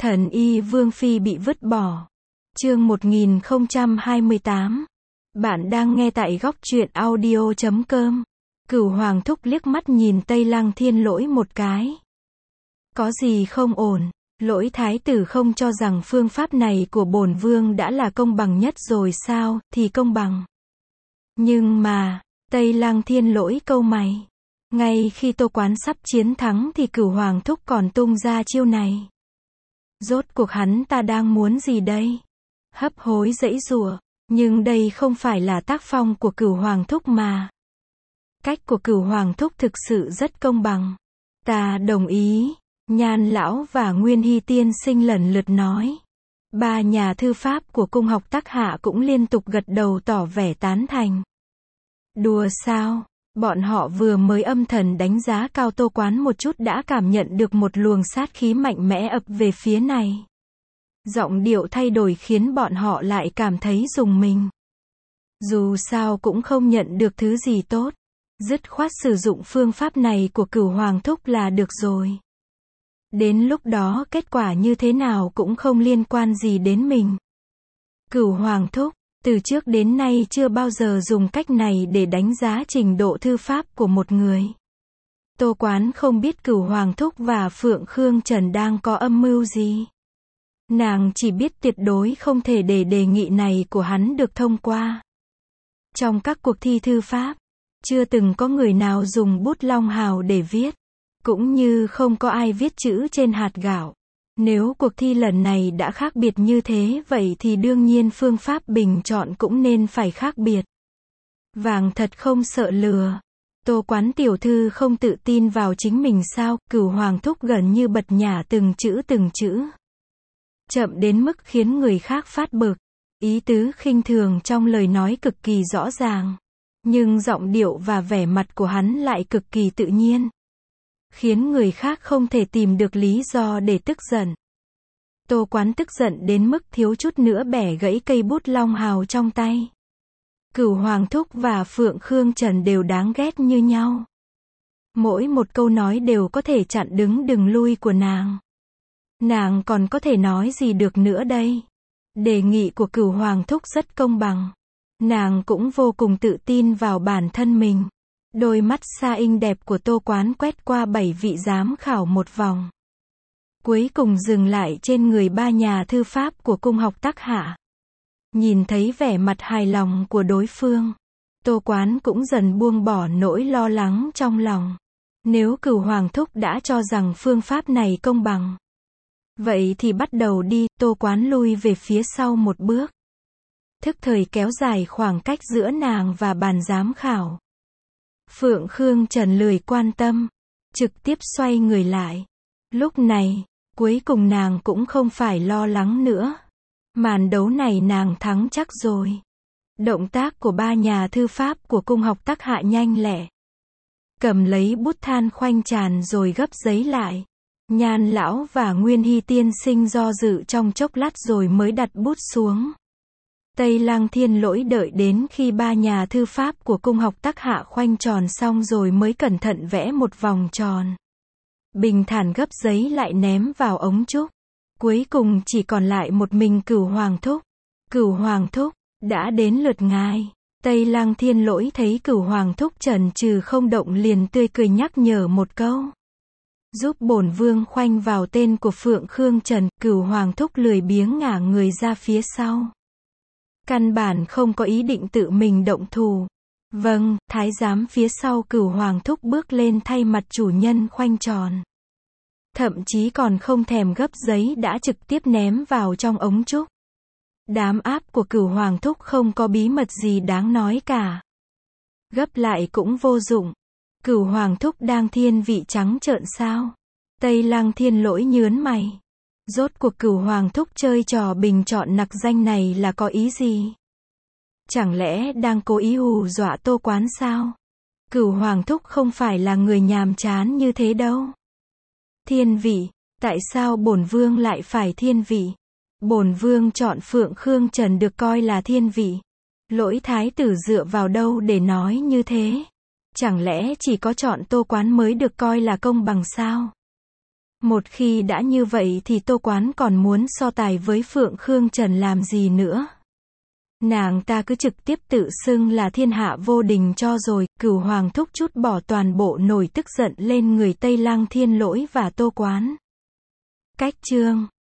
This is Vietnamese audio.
Thần y Vương Phi bị vứt bỏ. Chương 1028. Bạn đang nghe tại góc truyện audio.com. Cửu Hoàng thúc liếc mắt nhìn Tây Lăng Thiên Lỗi một cái. Có gì không ổn? Lỗi thái tử không cho rằng phương pháp này của bổn vương đã là công bằng nhất rồi sao? Thì công bằng. Nhưng mà, Tây Lăng Thiên Lỗi cau mày. Ngay khi Tô Quán sắp chiến thắng thì Cửu Hoàng thúc còn tung ra chiêu này. Rốt cuộc hắn ta đang muốn gì đây? Hấp hối giãy giụa, nhưng đây không phải là tác phong của Cửu Hoàng thúc mà. Cách của Cửu Hoàng thúc thực sự rất công bằng. Ta đồng ý, Nhan lão và Nguyên Hy tiên sinh lần lượt nói. Ba nhà thư pháp của cung học Tắc Hạ cũng liên tục gật đầu tỏ vẻ tán thành. Đùa sao? Bọn họ vừa mới âm thầm đánh giá cao Tô Quán một chút đã cảm nhận được một luồng sát khí mạnh mẽ ập về phía này. Giọng điệu thay đổi khiến bọn họ lại cảm thấy rùng mình. Dù sao cũng không nhận được thứ gì tốt. Dứt khoát sử dụng phương pháp này của Cửu Hoàng thúc là được rồi. Đến lúc đó kết quả như thế nào cũng không liên quan gì đến mình. Cửu Hoàng thúc, từ trước đến nay chưa bao giờ dùng cách này để đánh giá trình độ thư pháp của một người. Tô Quán không biết Cửu Hoàng thúc và Phượng Khương Trần đang có âm mưu gì. Nàng chỉ biết tuyệt đối không thể để đề nghị này của hắn được thông qua. Trong các cuộc thi thư pháp, chưa từng có người nào dùng bút long hào để viết. Cũng như không có ai viết chữ trên hạt gạo. Nếu cuộc thi lần này đã khác biệt như thế vậy thì đương nhiên phương pháp bình chọn cũng nên phải khác biệt. Vàng thật không sợ lừa. Tô Quán tiểu thư không tự tin vào chính mình sao? Cửu Hoàng thúc gần như bật nhả từng chữ. Chậm đến mức khiến người khác phát bực. Ý tứ khinh thường trong lời nói cực kỳ rõ ràng. Nhưng giọng điệu và vẻ mặt của hắn lại cực kỳ tự nhiên. Khiến người khác không thể tìm được lý do để tức giận. Tô Quán tức giận đến mức thiếu chút nữa bẻ gãy cây bút long hào trong tay. Cửu Hoàng thúc và Phượng Khương Trần đều đáng ghét như nhau. Mỗi một câu nói đều có thể chặn đứng đường lui của nàng. Nàng còn có thể nói gì được nữa đây? Đề nghị của Cửu Hoàng thúc rất công bằng. Nàng cũng vô cùng tự tin vào bản thân mình. Đôi mắt sa inh đẹp của Tô Quán quét qua 7 vị giám khảo một vòng. Cuối cùng dừng lại trên người ba nhà thư pháp của cung học Tắc Hạ. Nhìn thấy vẻ mặt hài lòng của đối phương, Tô Quán cũng dần buông bỏ nỗi lo lắng trong lòng. Nếu Cửu Hoàng thúc đã cho rằng phương pháp này công bằng, vậy thì bắt đầu đi. Tô Quán lui về phía sau một bước. Thức thời kéo dài khoảng cách giữa nàng và bàn giám khảo. Phượng Khương Trần lười quan tâm, trực tiếp xoay người lại. Lúc này, cuối cùng nàng cũng không phải lo lắng nữa. Màn đấu này nàng thắng chắc rồi. Động tác của ba nhà thư pháp của cung học Tắc Hạ nhanh lẹ. Cầm lấy bút than khoanh tràn rồi gấp giấy lại. Nhan lão và Nguyên Hy tiên sinh do dự trong chốc lát rồi mới đặt bút xuống. Tây Lăng Thiên Lỗi đợi đến khi ba nhà thư pháp của cung học Tắc Hạ khoanh tròn xong rồi mới cẩn thận vẽ một vòng tròn. Bình thản gấp giấy lại ném vào ống trúc. Cuối cùng chỉ còn lại một mình Cửu Hoàng thúc. Cửu Hoàng thúc, đã đến lượt ngài. Tây Lăng Thiên Lỗi thấy Cửu Hoàng thúc chần chừ không động liền tươi cười nhắc nhở một câu. Giúp bổn vương khoanh vào tên của Phượng Khương Trần. Cửu Hoàng thúc lười biếng ngả người ra phía sau. Căn bản không có ý định tự mình động thủ. Vâng, thái giám phía sau Cửu Hoàng thúc bước lên thay mặt chủ nhân khoanh tròn. Thậm chí còn không thèm gấp giấy đã trực tiếp ném vào trong ống trúc. Đám áp của Cửu Hoàng thúc không có bí mật gì đáng nói cả. Gấp lại cũng vô dụng. Cửu Hoàng thúc đang thiên vị trắng trợn sao? Tây Lăng Thiên Lỗi nhớn mày. Rốt cuộc Cửu Hoàng thúc chơi trò bình chọn nặc danh này là có ý gì? Chẳng lẽ đang cố ý hù dọa Tô Quán sao? Cửu Hoàng thúc không phải là người nhàm chán như thế đâu. Thiên vị, tại sao bổn vương lại phải thiên vị? Bổn vương chọn Phượng Khương Trần được coi là thiên vị. Lỗi thái tử dựa vào đâu để nói như thế? Chẳng lẽ chỉ có chọn Tô Quán mới được coi là công bằng sao? Một khi đã như vậy thì Tô Quán còn muốn so tài với Phượng Khương Trần làm gì nữa. Nàng ta cứ trực tiếp tự xưng là thiên hạ vô đình cho rồi. Cửu Hoàng thúc trút bỏ toàn bộ nổi tức giận lên người Tây Lăng Thiên Lỗi và Tô Quán. Cách chương